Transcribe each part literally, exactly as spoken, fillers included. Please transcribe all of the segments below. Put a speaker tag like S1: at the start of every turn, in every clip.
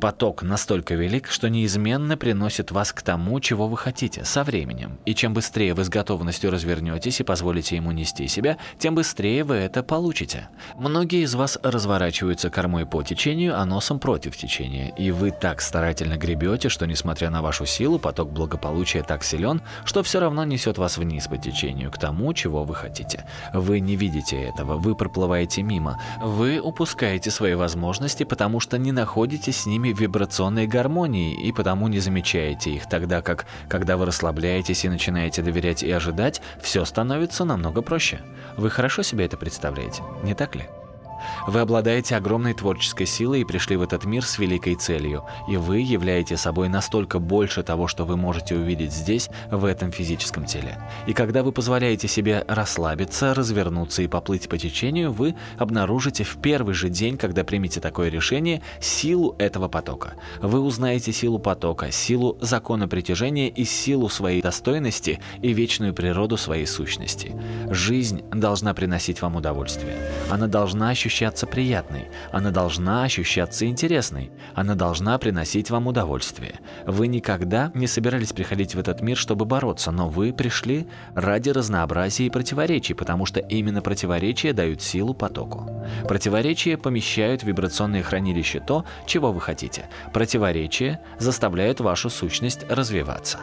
S1: Поток настолько велик, что неизменно приносит вас к тому, чего вы хотите, со временем. И чем быстрее вы с готовностью развернетесь и позволите ему нести себя, тем быстрее вы это получите. Многие из вас разворачиваются кормой по течению, а носом против течения. И вы так старательно гребете, что, несмотря на вашу силу, поток благополучия так силен, что все равно несет вас вниз по течению, к тому, чего вы хотите. Вы не видите этого, вы проплываете мимо. Вы упускаете свои возможности, потому что не находитесь с ними в вибрационной гармонии и потому не замечаете их, тогда как, когда вы расслабляетесь и начинаете доверять и ожидать, все становится намного проще. Вы хорошо себе это представляете, не так ли? Вы обладаете огромной творческой силой и пришли в этот мир с великой целью, и вы являете собой настолько больше того, что вы можете увидеть здесь, в этом физическом теле. И когда вы позволяете себе расслабиться, развернуться и поплыть по течению, вы обнаружите в первый же день, когда примете такое решение, силу этого потока. Вы узнаете силу потока, силу закона притяжения и силу своей достойности и вечную природу своей сущности. Жизнь должна приносить вам удовольствие. Она должна ощущаться ощущаться приятной, она должна ощущаться интересной, она должна приносить вам удовольствие. Вы никогда не собирались приходить в этот мир, чтобы бороться, но вы пришли ради разнообразия и противоречий, потому что именно противоречия дают силу потоку. Противоречия помещают в вибрационные хранилища то, чего вы хотите. Противоречия заставляют вашу сущность развиваться.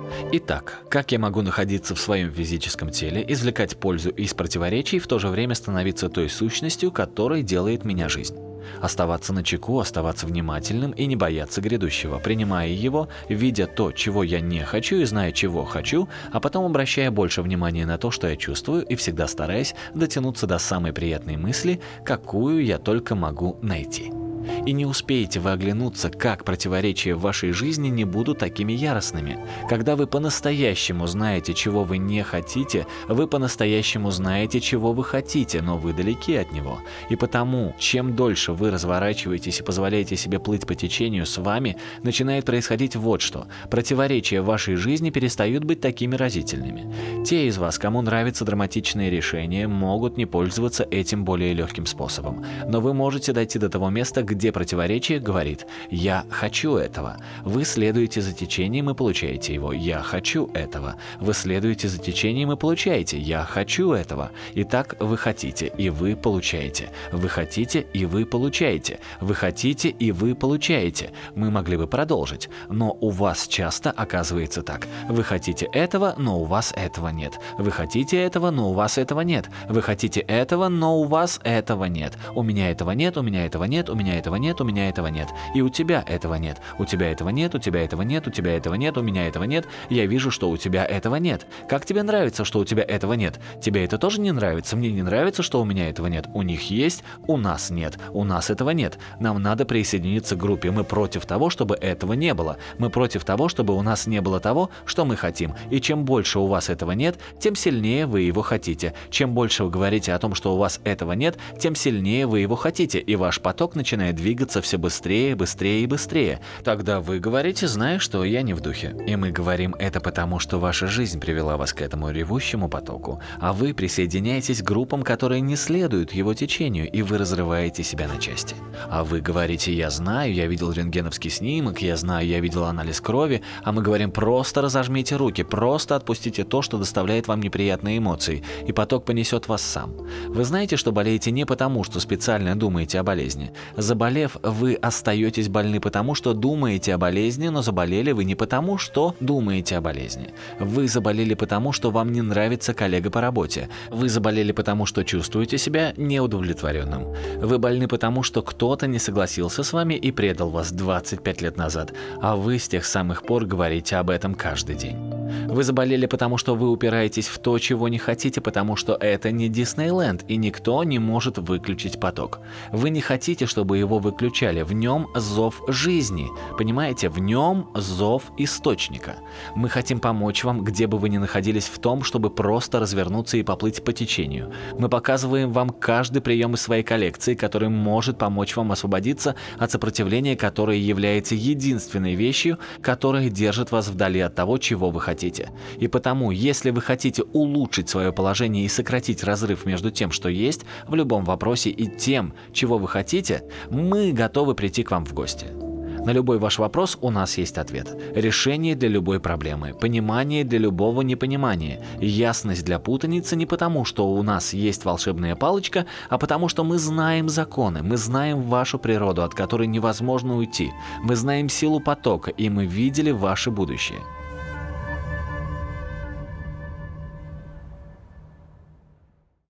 S1: Итак, как я могу находиться в своем физическом теле, извлекать пользу из противоречий и в то же время становиться той сущностью, которой делает меня жизнь? Оставаться начеку, оставаться внимательным и не бояться грядущего, принимая его, видя то, чего я не хочу и зная, чего хочу, а потом обращая больше внимания на то, что я чувствую, и всегда стараясь дотянуться до самой приятной мысли, какую я только могу найти. И не успеете вы оглянуться, как противоречия в вашей жизни не будут такими яростными. Когда вы по-настоящему знаете, чего вы не хотите, вы по-настоящему знаете, чего вы хотите, но вы далеки от него. И потому, чем дольше вы разворачиваетесь и позволяете себе плыть по течению, с вами начинает происходить вот что. Противоречия в вашей жизни перестают быть такими разительными. Те из вас, кому нравятся драматичные решения, могут не пользоваться этим более легким способом. Но вы можете дойти до того места, где противоречие говорит «я хочу этого». Вы следуете за течением и получаете его «я хочу этого». Вы следуете за течением и получаете «я хочу этого». Итак, вы хотите, и вы получаете. Вы хотите, и вы получаете. Вы хотите, и вы получаете. Мы могли бы продолжить, но у вас часто оказывается так. Вы хотите этого, но у вас этого нет. Вы хотите этого, но у вас этого нет. Вы хотите этого, но у вас этого нет. У меня этого нет, у меня этого нет, у меня этого нет, у меня этого нет. И у тебя этого нет. У тебя этого нет, у тебя этого нет, у тебя этого нет, у меня этого нет. Я вижу, что у тебя этого нет. Как тебе нравится, что у тебя этого нет? Тебе это тоже не нравится? Мне не нравится, что у меня этого нет. У них есть, у нас нет. У нас этого нет. Нам надо присоединиться к группе. Мы против того, чтобы этого не было. Мы против того, чтобы у нас не было того, что мы хотим. И чем больше у вас этого нет, тем сильнее вы его хотите. Чем больше вы говорите о том, что у вас этого нет, тем сильнее вы его хотите. И ваш поток начинает двигаться все быстрее, быстрее и быстрее. Тогда вы говорите, зная, что я не в духе. И мы говорим это потому, что ваша жизнь привела вас к этому ревущему потоку, а вы присоединяетесь к группам, которые не следуют его течению, и вы разрываете себя на части. А вы говорите, я знаю, я видел рентгеновский снимок, я знаю, я видел анализ крови, а мы говорим, просто разожмите руки, просто отпустите то, что доставляет вам неприятные эмоции, и поток понесет вас сам. Вы знаете, что болеете не потому, что специально думаете о болезни. Заболев, вы остаетесь больны потому, что думаете о болезни, но заболели вы не потому, что думаете о болезни. Вы заболели потому, что вам не нравится коллега по работе. Вы заболели потому, что чувствуете себя неудовлетворенным. Вы больны потому, что кто-то не согласился с вами и предал вас двадцать пять лет назад, а вы с тех самых пор говорите об этом каждый день. Вы заболели потому, что вы упираетесь в то, чего не хотите, потому что это не Диснейленд, и никто не может выключить поток. Вы не хотите, чтобы его выключали. В нем зов жизни. Понимаете? В нем зов источника. Мы хотим помочь вам, где бы вы ни находились, в том, чтобы просто развернуться и поплыть по течению. Мы показываем вам каждый прием из своей коллекции, который может помочь вам освободиться от сопротивления, которое является единственной вещью, которая держит вас вдали от того, чего вы хотите. И потому, если вы хотите улучшить свое положение и сократить разрыв между тем, что есть в любом вопросе, и тем, чего вы хотите, мы готовы прийти к вам в гости. На любой ваш вопрос у нас есть ответ. Решение для любой проблемы, понимание для любого непонимания, ясность для путаницы не потому, что у нас есть волшебная палочка, а потому что мы знаем законы, мы знаем вашу природу, от которой невозможно уйти. Мы знаем силу потока, и мы видели ваше будущее.